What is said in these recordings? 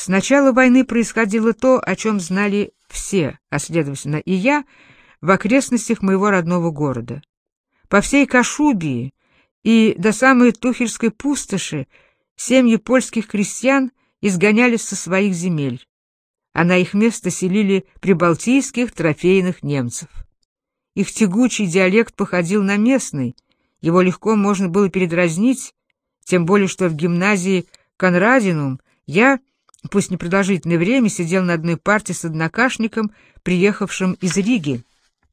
С начала войны происходило то, о чем знали все, а следовательно и я, в окрестностях моего родного города. По всей Кашубии и до самой Тухельской пустоши семьи польских крестьян изгонялись со своих земель, а на их место селили прибалтийских трофейных немцев. Их тягучий диалект походил на местный, его легко можно было передразнить, тем более что в гимназии Конрадинум я, пусть непродолжительное время, сидел на одной парте с однокашником, приехавшим из Риги.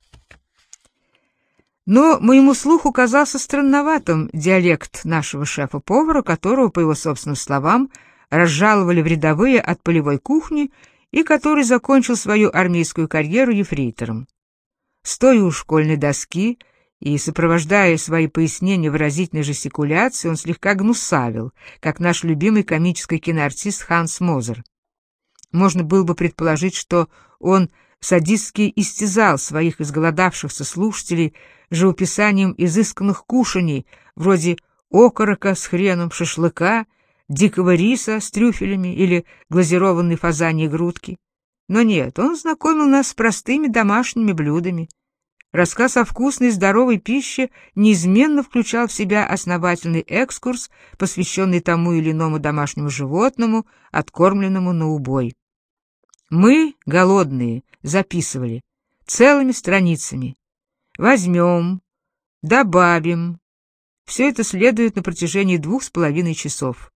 Но моему слуху казался странноватым диалект нашего шефа-повара, которого, по его собственным словам, разжаловали в рядовые от полевой кухни и который закончил свою армейскую карьеру ефрейтором. Стоя у школьной доски и сопровождая свои пояснения выразительной жестикуляцией, он слегка гнусавил, как наш любимый комический киноартист Ханс Мозер. Можно было бы предположить, что он садистски истязал своих изголодавшихся слушателей живописанием изысканных кушаний, вроде окорока с хреном, шашлыка, дикого риса с трюфелями или глазированной фазаньей грудки. Но нет, он знакомил нас с простыми домашними блюдами. Рассказ о вкусной и здоровой пище неизменно включал в себя основательный экскурс, посвященный тому или иному домашнему животному, откормленному на убой. Мы, голодные, записывали целыми страницами. Возьмем, добавим. Все это следует на протяжении 2,5 часов.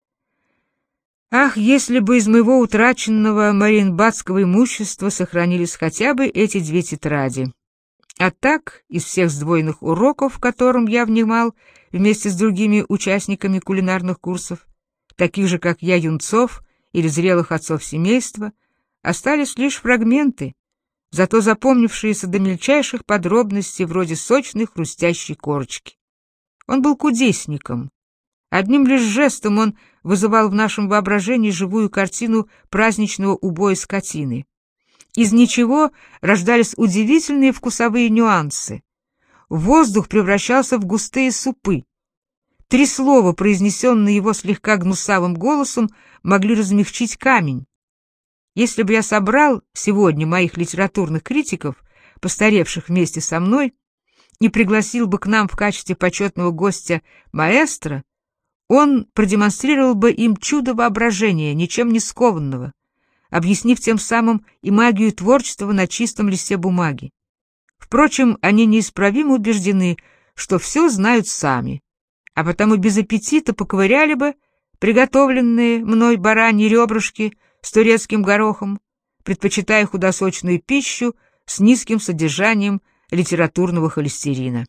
Ах, если бы из моего утраченного мариенбадского имущества сохранились хотя бы эти 2 тетради. А так, из всех сдвоенных уроков, которым я внимал вместе с другими участниками кулинарных курсов, таких же, как я, юнцов или зрелых отцов семейства, остались лишь фрагменты, зато запомнившиеся до мельчайших подробностей вроде сочной хрустящей корочки. Он был кудесником. Одним лишь жестом он вызывал в нашем воображении живую картину праздничного убоя скотины. Из ничего рождались удивительные вкусовые нюансы. Воздух превращался в густые супы. 3 слова, произнесенные его слегка гнусавым голосом, могли размягчить камень. Если бы я собрал сегодня моих литературных критиков, постаревших вместе со мной, и пригласил бы к нам в качестве почетного гостя маэстро, он продемонстрировал бы им чудо воображения, ничем не скованного, объяснив тем самым и магию творчества на чистом листе бумаги. Впрочем, они неисправимо убеждены, что все знают сами, а потому без аппетита поковыряли бы приготовленные мной бараньи ребрышки с турецким горохом, предпочитая худосочную пищу с низким содержанием литературного холестерина.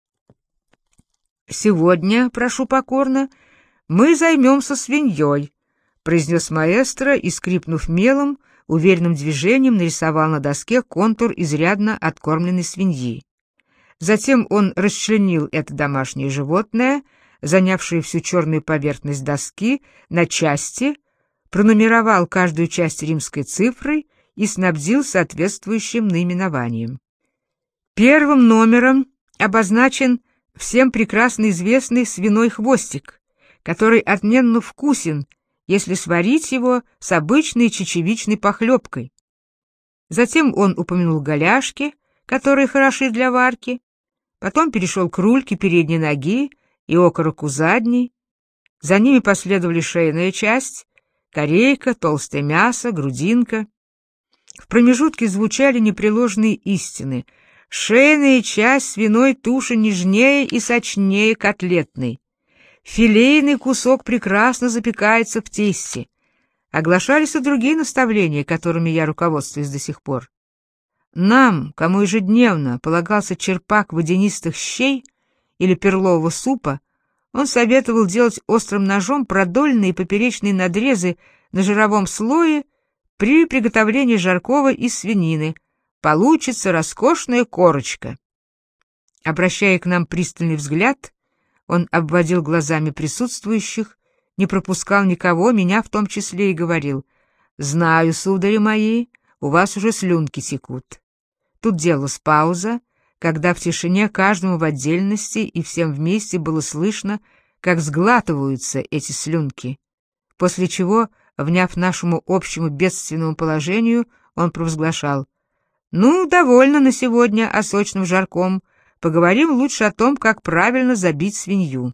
«Сегодня, прошу покорно, мы займемся свиньей», — произнес маэстро и, скрипнув мелом, уверенным движением нарисовал на доске контур изрядно откормленной свиньи. Затем он расчленил это домашнее животное, занявшее всю черную поверхность доски, на части, пронумеровал каждую часть римской цифрой и снабдил соответствующим наименованием. Первым номером обозначен всем прекрасно известный свиной хвостик, который отменно вкусен, если сварить его с обычной чечевичной похлебкой. Затем он упомянул голяшки, которые хороши для варки, потом перешел к рульке передней ноги и окороку задней. За ними последовали шейная часть, корейка, толстое мясо, грудинка. В промежутке звучали непреложные истины. Шейная часть свиной туши нежнее и сочнее котлетной. Филейный кусок прекрасно запекается в тесте. Оглашались и другие наставления, которыми я руководствуюсь до сих пор. Нам, кому ежедневно полагался черпак водянистых щей или перлового супа, он советовал делать острым ножом продольные и поперечные надрезы на жировом слое при приготовлении жаркого из свинины. Получится роскошная корочка. Обращая к нам пристальный взгляд, он обводил глазами присутствующих, не пропускал никого, меня в том числе, и говорил: «Знаю, судари мои, у вас уже слюнки текут». Тут делалась пауза, когда в тишине каждому в отдельности и всем вместе было слышно, как сглатываются эти слюнки, после чего вняв нашему общему бедственному положению, он провозглашал: «Ну, довольно на сегодня о сочном жарком. Поговорим лучше о том, как правильно забить свинью».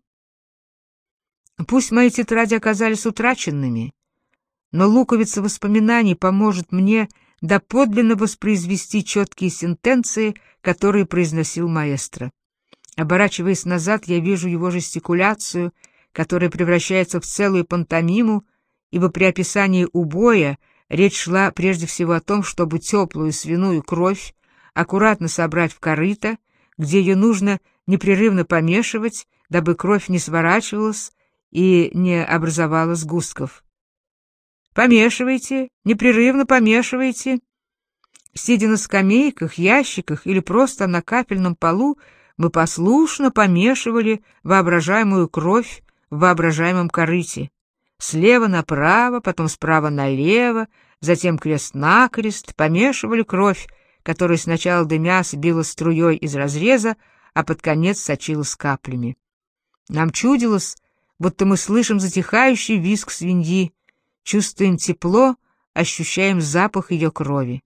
Пусть мои тетради оказались утраченными, но луковица воспоминаний поможет мне доподлинно воспроизвести четкие сентенции, которые произносил маэстро. Оборачиваясь назад, я вижу его жестикуляцию, которая превращается в целую пантомиму, ибо при описании убоя речь шла прежде всего о том, чтобы теплую свиную кровь аккуратно собрать в корыто, где ее нужно непрерывно помешивать, дабы кровь не сворачивалась и не образовала сгустков. Помешивайте, непрерывно помешивайте. Сидя на скамейках, ящиках или просто на кафельном полу, мы послушно помешивали воображаемую кровь в воображаемом корыте. Слева направо, потом справа налево, затем крест-накрест помешивали кровь, которая сначала дымясь била струей из разреза, а под конец сочилась каплями. Нам чудилось, будто мы слышим затихающий визг свиньи, чувствуем тепло, ощущаем запах ее крови.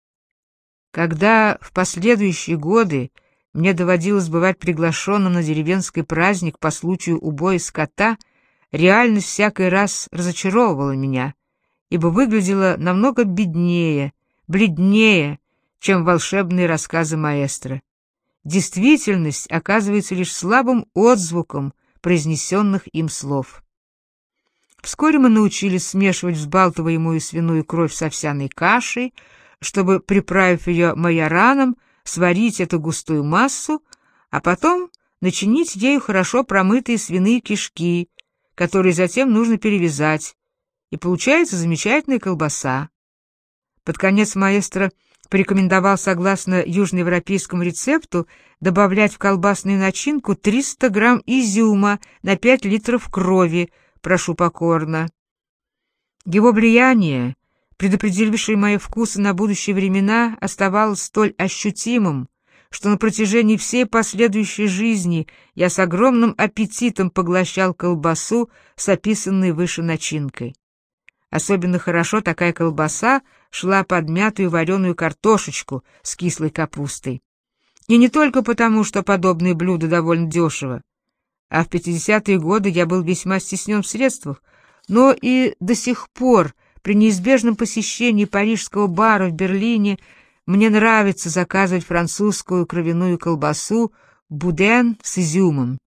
Когда в последующие годы мне доводилось бывать приглашенным на деревенский праздник по случаю убоя скота, реальность всякий раз разочаровывала меня, ибо выглядела намного беднее, бледнее, чем волшебные рассказы маэстро. Действительность оказывается лишь слабым отзвуком произнесенных им слов. Вскоре мы научились смешивать взбалтываемую свиную кровь с овсяной кашей, чтобы, приправив ее майораном, сварить эту густую массу, а потом начинить ею хорошо промытые свиные кишки, которые затем нужно перевязать, и получается замечательная колбаса. Под конец маэстро порекомендовал, согласно южноевропейскому рецепту, добавлять в колбасную начинку 300 грамм изюма на 5 литров крови, прошу покорно. Его влияние, предопределившее мои вкусы на будущие времена, оставалось столь ощутимым, что на протяжении всей последующей жизни я с огромным аппетитом поглощал колбасу с описанной выше начинкой. Особенно хорошо такая колбаса шла под мятую вареную картошечку с кислой капустой. И не только потому, что подобные блюда довольно дешево, а в 50-е годы я был весьма стеснен в средствах, но и до сих пор при неизбежном посещении парижского бара в Берлине мне нравится заказывать французскую кровяную колбасу «Буден» с изюмом.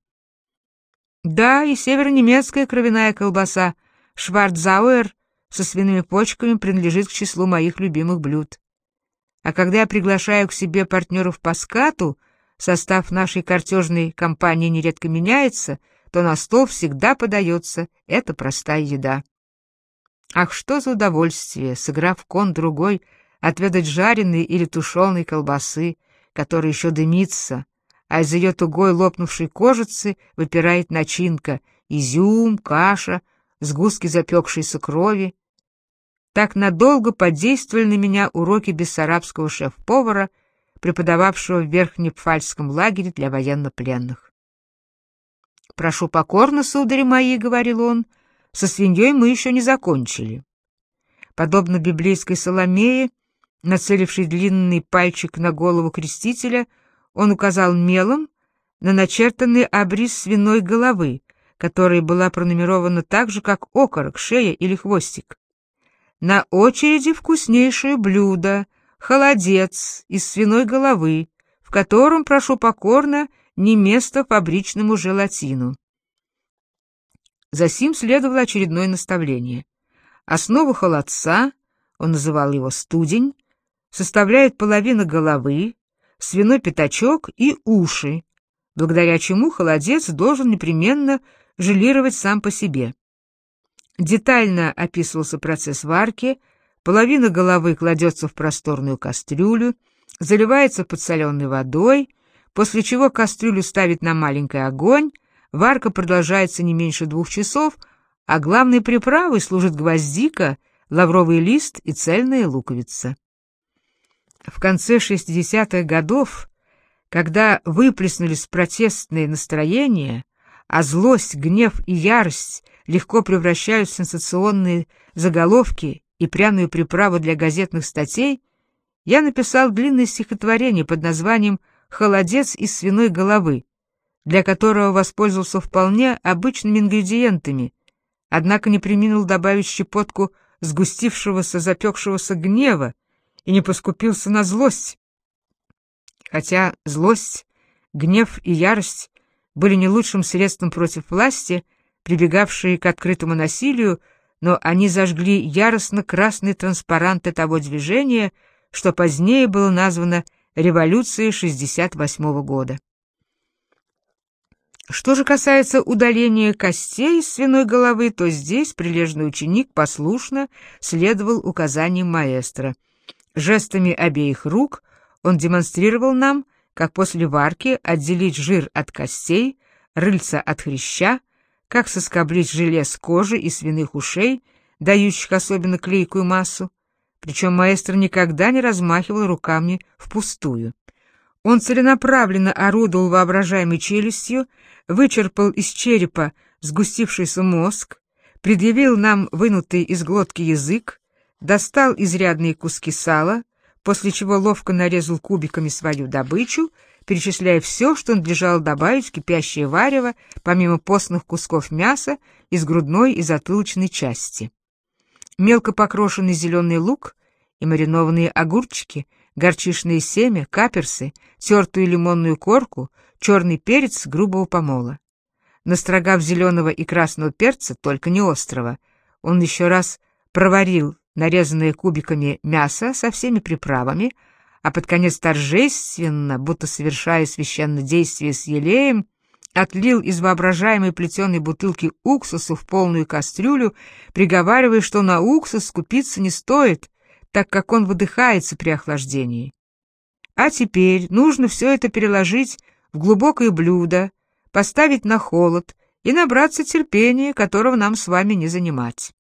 Да, и северонемецкая кровяная колбаса «Шварцзауэр» со свиными почками принадлежит к числу моих любимых блюд. А когда я приглашаю к себе партнеров по скату, состав нашей картежной компании нередко меняется, то на стол всегда подается эта простая еда. Ах, что за удовольствие, сыграв кон-другой, отведать жареной или тушеной колбасы, которая еще дымится, а из ее тугой лопнувшей кожицы выпирает начинка, изюм, каша, сгустки запекшейся крови. Так надолго подействовали на меня уроки бессарабского шеф-повара, преподававшего в Верхнепфальцском лагере для военнопленных. «Прошу покорно, судари мои», — говорил он, — «со свиньей мы еще не закончили». Подобно библейской Соломее, нацеливший длинный пальчик на голову крестителя, он указал мелом на начертанный обрис свиной головы, которая была пронумерована так же, как окорок, шея или хвостик. На очереди вкуснейшее блюдо — холодец из свиной головы, в котором, прошу покорно, не место фабричному желатину. Засим следовало очередное наставление. Основу холодца, он называл его студень, составляет половина головы, свиной пятачок и уши, благодаря чему холодец должен непременно желировать сам по себе. Детально описывался процесс варки, половина головы кладется в просторную кастрюлю, заливается подсоленной водой, после чего кастрюлю ставят на маленький огонь, варка продолжается не меньше 2 часов, а главной приправой служит гвоздика, лавровый лист и цельная луковица. В конце 60-х годов, когда выплеснулись протестные настроения, а злость, гнев и ярость легко превращают в сенсационные заголовки и пряную приправу для газетных статей, я написал длинное стихотворение под названием «Холодец из свиной головы», для которого воспользовался вполне обычными ингредиентами, однако не преминул добавить щепотку сгустившегося, запекшегося гнева и не поскупился на злость. Хотя злость, гнев и ярость были не лучшим средством против власти, прибегавшей к открытому насилию, но они зажгли яростно красные транспаранты того движения, что позднее было названо «Революцией 68-го года». Что же касается удаления костей из свиной головы, то здесь прилежный ученик послушно следовал указаниям маэстро. Жестами обеих рук он демонстрировал нам, как после варки отделить жир от костей, рыльца от хряща, как соскоблить желе с кожи и свиных ушей, дающих особенно клейкую массу. Причем маэстро никогда не размахивал руками впустую. Он целенаправленно орудовал воображаемой челюстью, вычерпал из черепа сгустившийся мозг, предъявил нам вынутый из глотки язык, достал изрядные куски сала, после чего ловко нарезал кубиками свою добычу, перечисляя все, что надлежало добавить в кипящее варево, помимо постных кусков мяса из грудной и затылочной части. Мелко покрошенный зеленый лук и маринованные огурчики, горчичное семя, каперсы, тертую лимонную корку, черный перец грубого помола. Настрогав зеленого и красного перца, только не острого, он еще раз проварил нарезанное кубиками мясо со всеми приправами, а под конец торжественно, будто совершая священнодействие с елеем, отлил из воображаемой плетеной бутылки уксуса в полную кастрюлю, приговаривая, что на уксус скупиться не стоит, так как он выдыхается при охлаждении. А теперь нужно все это переложить в глубокое блюдо, поставить на холод и набраться терпения, которого нам с вами не занимать.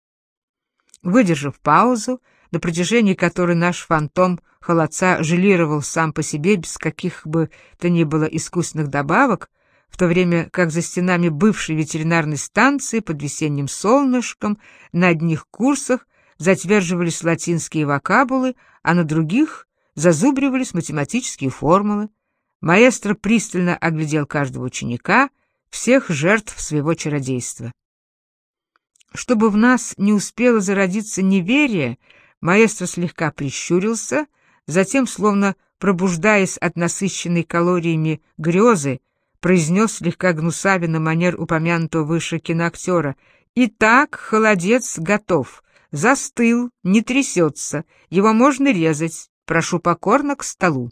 Выдержав паузу, на протяжении которой наш фантом холодца желировал сам по себе без каких бы то ни было искусственных добавок, в то время как за стенами бывшей ветеринарной станции под весенним солнышком на одних курсах затверживались латинские вокабулы, а на других зазубривались математические формулы, маэстро пристально оглядел каждого ученика, всех жертв своего чародейства. Чтобы в нас не успело зародиться неверие, маэстро слегка прищурился, затем, словно пробуждаясь от насыщенной калориями грезы, произнес слегка гнусавя на манер упомянутого выше киноактера: «Итак, холодец готов, застыл, не трясется, его можно резать, прошу покорно к столу».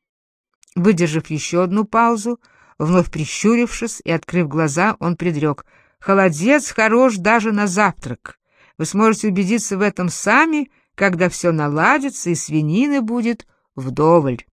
Выдержав еще одну паузу, вновь прищурившись и открыв глаза, он предрек: «Холодец хорош даже на завтрак. Вы сможете убедиться в этом сами, когда все наладится и свинины будет вдоволь».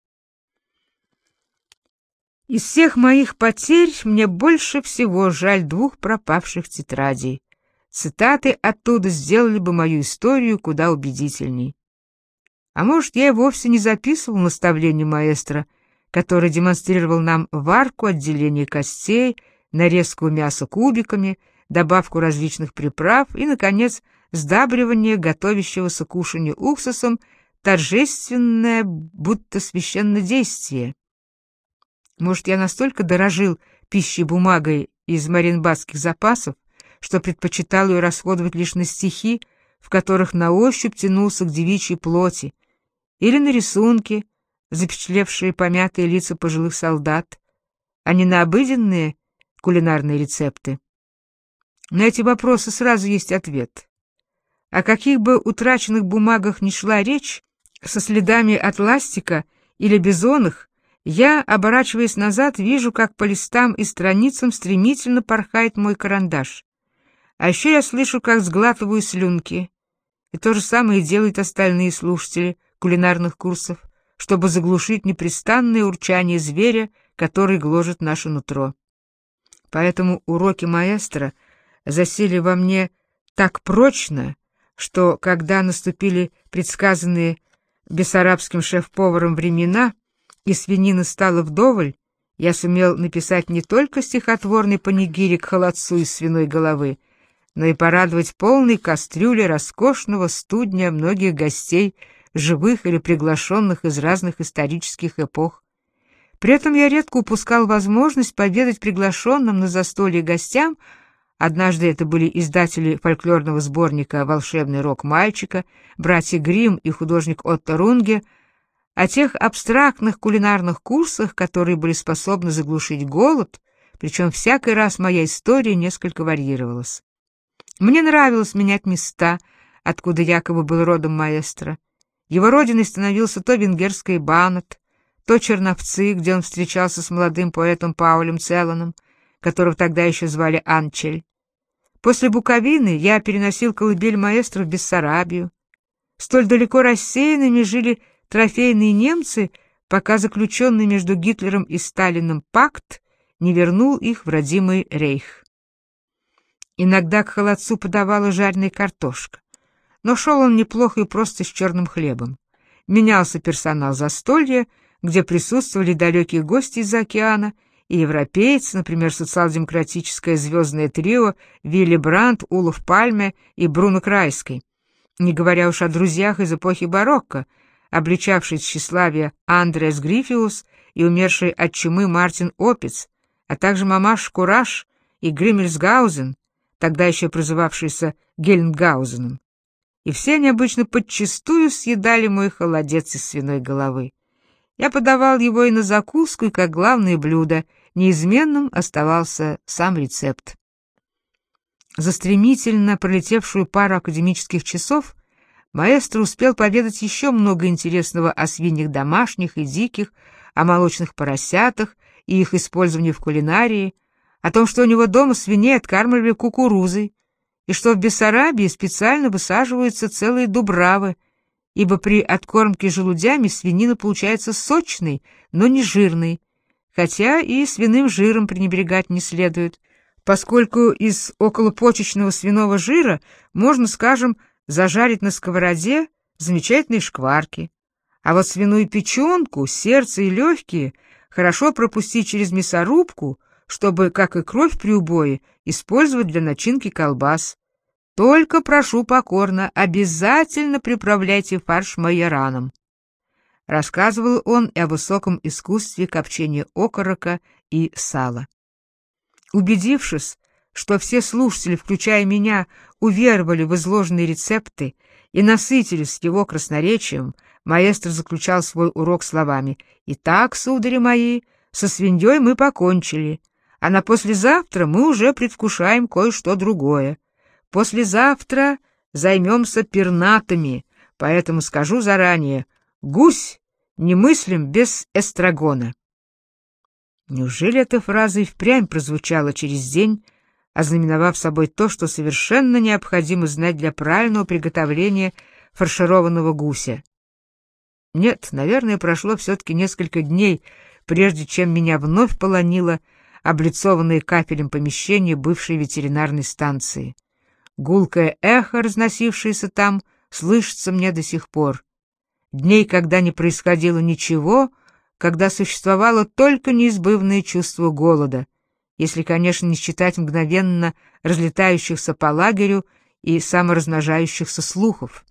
Из всех моих потерь мне больше всего жаль двух пропавших тетрадей. Цитаты оттуда сделали бы мою историю куда убедительней. А может, я и вовсе не записывал наставление маэстро, который демонстрировал нам варку, отделение костей, нарезку мяса кубиками, добавку различных приправ и, наконец, сдабривание готовящегося к кушанью уксусом, торжественное, будто священнодействие. Может, я настолько дорожил пищей бумагой из маринбадских запасов, что предпочитал ее расходовать лишь на стихи, в которых на ощупь тянулся к девичьей плоти, или на рисунки, запечатлевшие помятые лица пожилых солдат, а не на обыденные кулинарные рецепты. На эти вопросы сразу есть ответ. О каких бы утраченных бумагах ни шла речь, со следами от ластика или бизонах, я, оборачиваясь назад, вижу, как по листам и страницам стремительно порхает мой карандаш. А еще я слышу, как сглатываю слюнки. И то же самое делают остальные слушатели кулинарных курсов, чтобы заглушить непрестанное урчание зверя, который гложет наше нутро. Поэтому уроки маэстро засели во мне так прочно, что, когда наступили предсказанные бессарабским шеф-поваром времена, и свинины стало вдоволь, я сумел написать не только стихотворный панигирик холодцу из свиной головы, но и порадовать полной кастрюлей роскошного студня многих гостей, живых или приглашенных из разных исторических эпох. При этом я редко упускал возможность поведать приглашенным на застолье гостям, однажды это были издатели фольклорного сборника «Волшебный рок мальчика», братья Гримм и художник Отто Рунге, о тех абстрактных кулинарных курсах, которые были способны заглушить голод, причем всякий раз моя история несколько варьировалась. Мне нравилось менять места, откуда якобы был родом маэстро. Его родиной становился то венгерский Банат, то Черновцы, где он встречался с молодым поэтом Паулем Целланом, которого тогда еще звали Анчель. После Буковины я переносил колыбель маэстро в Бессарабию. Столь далеко рассеянными жили трофейные немцы, пока заключенный между Гитлером и Сталиным пакт не вернул их в родимый рейх. Иногда к холодцу подавала жареная картошка, но шел он неплохо и просто с черным хлебом. Менялся персонал застолья, где присутствовали далекие гости из-за океана и европейцы, например, социал-демократическое звездное трио Вилли Брандт, Улов Пальме и Бруно Крайский, не говоря уж о друзьях из эпохи барокко, обличавший тщеславие Андреас Грифиус и умерший от чумы Мартин Опиц, а также мамаш Кураж и Гриммельсгаузен, тогда еще прозывавшийся Гельмгаузеном. И все они обычно подчистую съедали мой холодец из свиной головы. Я подавал его и на закуску, и как главное блюдо, неизменным оставался сам рецепт. За стремительно пролетевшую пару академических часов маэстро успел поведать еще много интересного о свиньях домашних и диких, о молочных поросятах и их использовании в кулинарии, о том, что у него дома свиней откармливали кукурузой, и что в Бессарабии специально высаживаются целые дубравы, ибо при откормке желудями свинина получается сочной, но не жирной, хотя и свиным жиром пренебрегать не следует, поскольку из околопочечного свиного жира можно, скажем, зажарить на сковороде замечательные шкварки, а вот свиную печенку, сердце и легкие хорошо пропустить через мясорубку, чтобы, как и кровь при убое, использовать для начинки колбас. Только прошу покорно, обязательно приправляйте фарш майораном. Рассказывал он и о высоком искусстве копчения окорока и сала. Убедившись, что все слушатели, включая меня, уверовали в изложенные рецепты и насытились его красноречием, маэстро заключал свой урок словами: «Итак, судари мои, со свиньей мы покончили, а на послезавтра мы уже предвкушаем кое-что другое. Послезавтра займемся пернатами, поэтому скажу заранее: гусь немыслим без эстрагона». Неужели эта фраза и впрямь прозвучала через день, ознаменовав собой то, что совершенно необходимо знать для правильного приготовления фаршированного гуся? Нет, наверное, прошло все-таки несколько дней, прежде чем меня вновь полонило облицованное кафелем помещение бывшей ветеринарной станции. Гулкое эхо, разносившееся там, слышится мне до сих пор. Дней, когда не происходило ничего, когда существовало только неизбывное чувство голода, если, конечно, не считать мгновенно разлетающихся по лагерю и саморазмножающихся слухов.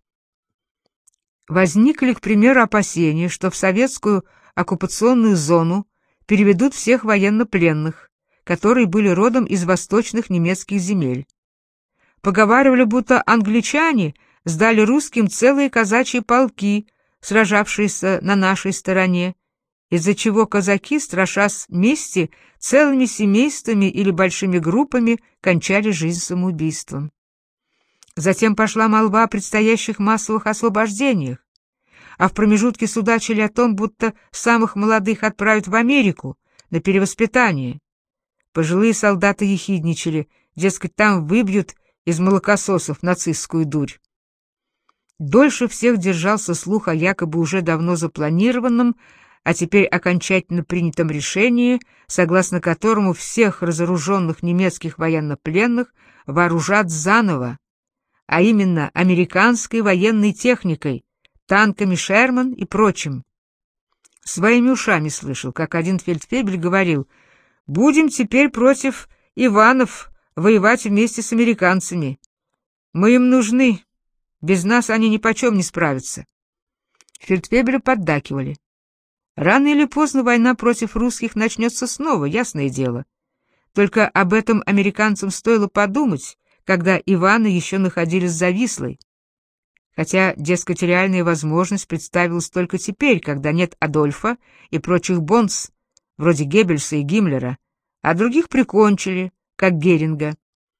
Возникли, к примеру, опасения, что в советскую оккупационную зону переведут всех военнопленных, которые были родом из восточных немецких земель. Поговаривали, будто англичане сдали русским целые казачьи полки, сражавшиеся на нашей стороне, из-за чего казаки, страшась мести, целыми семействами или большими группами кончали жизнь самоубийством. Затем пошла молва о предстоящих массовых освобождениях, а в промежутке судачили о том, будто самых молодых отправят в Америку на перевоспитание. Пожилые солдаты ехидничали, дескать, там выбьют из молокососов нацистскую дурь. Дольше всех держался слух о якобы уже давно запланированном, а теперь окончательно принятом решении, согласно которому всех разоруженных немецких военнопленных вооружат заново, а именно американской военной техникой, танками Шерман и прочим. Своими ушами слышал, как один фельдфебель говорил: «Будем теперь против Иванов воевать вместе с американцами. Мы им нужны, без нас они ни почем не справятся». Фельдфебели поддакивали. Рано или поздно война против русских начнется снова, ясное дело. Только об этом американцам стоило подумать, когда Иваны еще находились за Вислой. Хотя, дескать, реальная возможность представилась только теперь, когда нет Адольфа и прочих бонс, вроде Геббельса и Гиммлера, а других прикончили, как Геринга.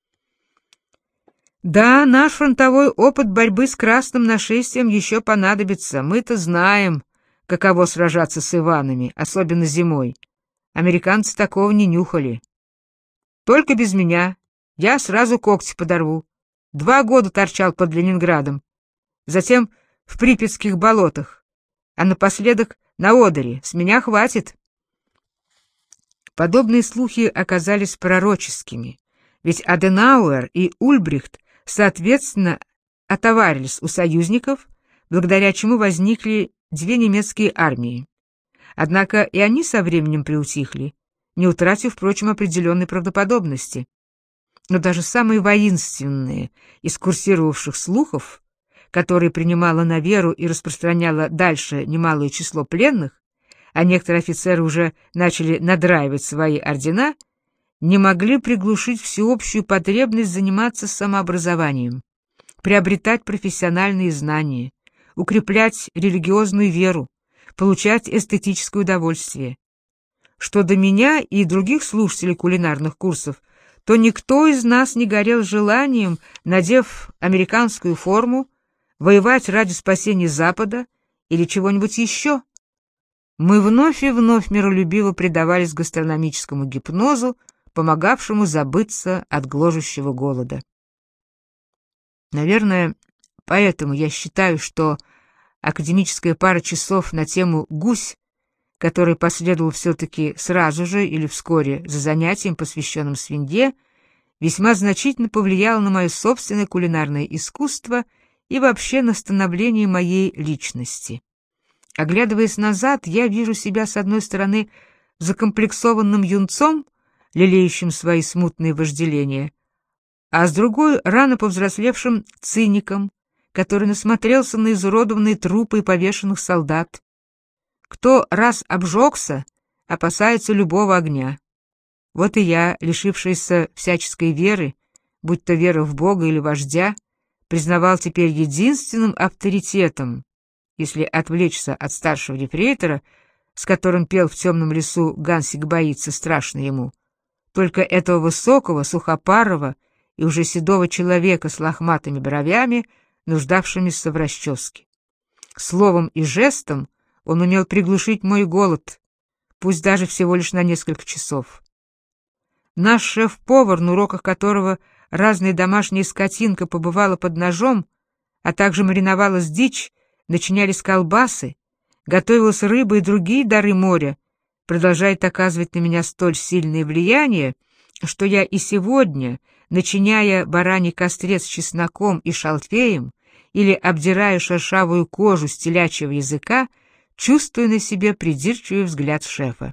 Да, наш фронтовой опыт борьбы с красным нашествием еще понадобится. Мы-то знаем, каково сражаться с Иванами, особенно зимой. Американцы такого не нюхали. Только без меня. Я сразу когти подорву. 2 года торчал под Ленинградом. Затем в Припятских болотах. А напоследок на Одере. С меня хватит. Подобные слухи оказались пророческими. Ведь Аденауэр и Ульбрихт соответственно отоварились у союзников, благодаря чему возникли 2 немецкие армии. Однако и они со временем приутихли, не утратив, впрочем, определенной правдоподобности. Но даже самые воинственные из курсировавших слухов, которые принимала на веру и распространяла дальше немалое число пленных, а некоторые офицеры уже начали надраивать свои ордена, не могли приглушить всеобщую потребность заниматься самообразованием, приобретать профессиональные знания, укреплять религиозную веру, получать эстетическое удовольствие. Что до меня и других слушателей кулинарных курсов, то никто из нас не горел желанием, надев американскую форму, воевать ради спасения Запада или чего-нибудь еще. Мы вновь и вновь миролюбиво предавались гастрономическому гипнозу, помогавшему забыться от гложущего голода. Наверное, поэтому я считаю, что академическая пара часов на тему «Гусь», который последовал все-таки сразу же или вскоре за занятием, посвященным свинье, весьма значительно повлияла на мое собственное кулинарное искусство и вообще на становление моей личности. Оглядываясь назад, я вижу себя, с одной стороны, закомплексованным юнцом, лелеющим свои смутные вожделения, а с другой — рано повзрослевшим циником, который насмотрелся на изуродованные трупы и повешенных солдат. Кто раз обжегся, опасается любого огня. Вот и я, лишившийся всяческой веры, будь то вера в Бога или вождя, признавал теперь единственным авторитетом, если отвлечься от старшего ефрейтора, с которым пел в темном лесу Гансик боится, страшно ему, только этого высокого, сухопарого и уже седого человека с лохматыми бровями, нуждавшимися в расческе. Словом и жестом он умел приглушить мой голод, пусть даже всего лишь на несколько часов. Наш шеф-повар, на уроках которого разная домашняя скотинка побывала под ножом, а также мариновалась дичь, начинялись колбасы, готовилась рыба и другие дары моря, продолжает оказывать на меня столь сильное влияние, что я и сегодня, начиняя бараний кострец с чесноком и шалфеем или обдирая шершавую кожу с телячьего языка, чувствую на себе придирчивый взгляд шефа.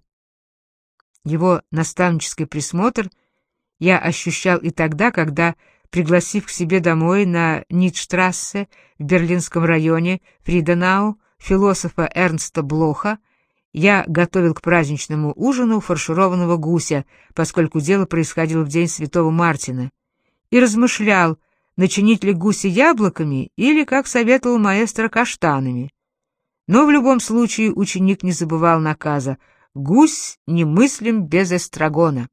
Его наставнический присмотр я ощущал и тогда, когда, пригласив к себе домой на Нитштрассе в берлинском районе Фриденау философа Эрнста Блоха, я готовил к праздничному ужину фаршированного гуся, поскольку дело происходило в день Святого Мартина, и размышлял, начинить ли гуся яблоками или, как советовал маэстро, каштанами. Но в любом случае ученик не забывал наказа: гусь немыслим без эстрагона.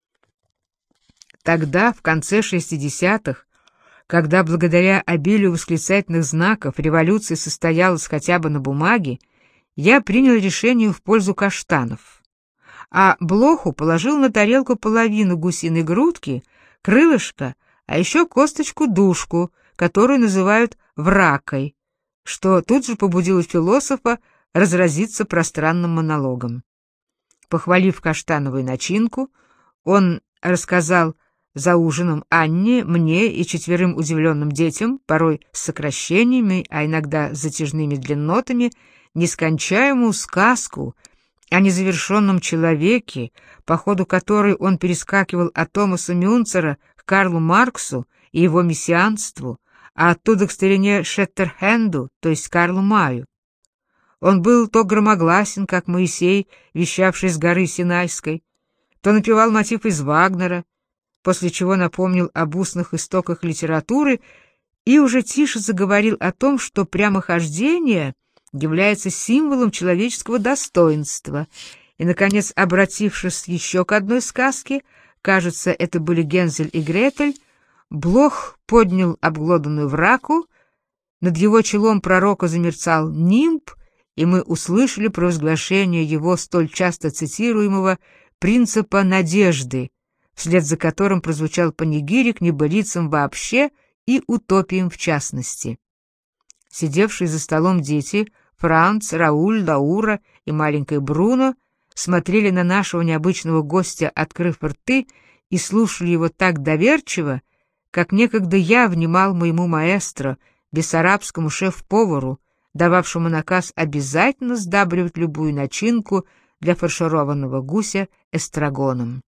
Тогда, в конце 60-х, когда благодаря обилию восклицательных знаков революция состоялась хотя бы на бумаге, я принял решение в пользу каштанов, а Блоху положил на тарелку половину гусиной грудки, крылышко, а еще косточку-душку, которую называют вракой, что тут же побудило философа разразиться пространным монологом. Похвалив каштановую начинку, он рассказал за ужином Анне, мне и 4 удивленным детям, порой с сокращениями, а иногда с затяжными длиннотами, нескончаемую сказку о незавершенном человеке, по ходу которой он перескакивал от Томаса Мюнцера к Карлу Марксу и его мессианству, а оттуда к старине Шеттерхенду, то есть Карлу Маю. Он был то громогласен, как Моисей, вещавший с горы Синайской, то напевал мотив из Вагнера, после чего напомнил об устных истоках литературы и уже тише заговорил о том, что прямохождение является символом человеческого достоинства, и, наконец, обратившись еще к одной сказке, кажется, это были Гензель и Гретель, Блох поднял обглоданную враку, над его челом пророка замерцал нимб, и мы услышали провозглашение его столь часто цитируемого принципа надежды, вслед за которым прозвучал панигирик небылицам вообще и утопиям в частности. Сидевшие за столом дети, Франц, Рауль, Лаура и маленькая Бруно, смотрели на нашего необычного гостя, открыв рты, и слушали его так доверчиво, как некогда я внимал моему маэстро, бессарабскому шеф-повару, дававшему наказ обязательно сдабривать любую начинку для фаршированного гуся эстрагоном.